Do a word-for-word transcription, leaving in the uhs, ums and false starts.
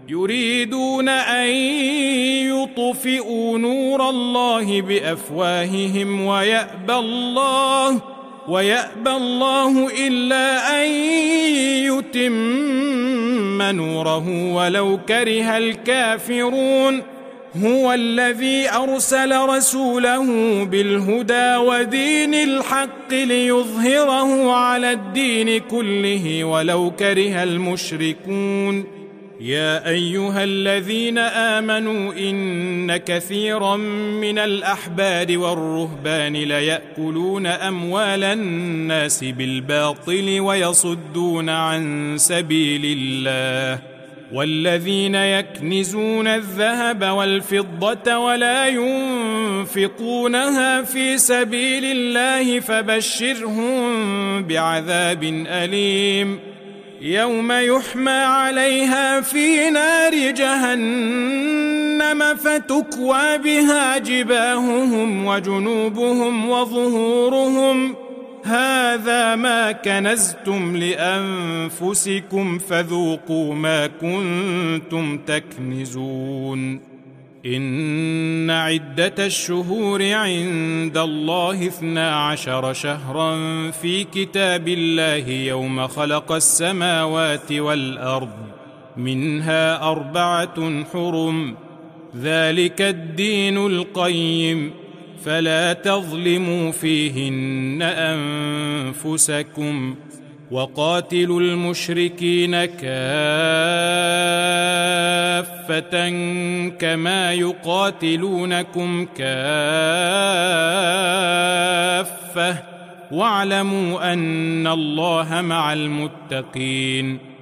يريدون أن يطفئوا نور الله بأفواههم ويأبى الله ويأبى الله إلا أن يتم نوره ولو كره الكافرون. هو الذي أرسل رسوله بالهدى ودين الحق ليظهره على الدين كله ولو كره المشركون. يا أيها الذين آمنوا إن كثيرا من الأحبار والرهبان ليأكلون أموال الناس بالباطل ويصدون عن سبيل الله. والذين يكنزون الذهب والفضة ولا ينفقونها في سبيل الله فبشرهم بعذاب أليم يوم يحمى عليها في نار جهنم فتكوى بها جباههم وجنوبهم وظهورهم هذا ما كنزتم لأنفسكم فذوقوا ما كنتم تكنزون. إن عدة الشهور عند الله اثنا عشر شهرا في كتاب الله يوم خلق السماوات والأرض منها أربعة حرم ذلك الدين القيم فلا تظلموا فيهن أنفسكم وقاتلوا المشركين كافة كما يقاتلونكم كافة واعلموا أن الله مع المتقين.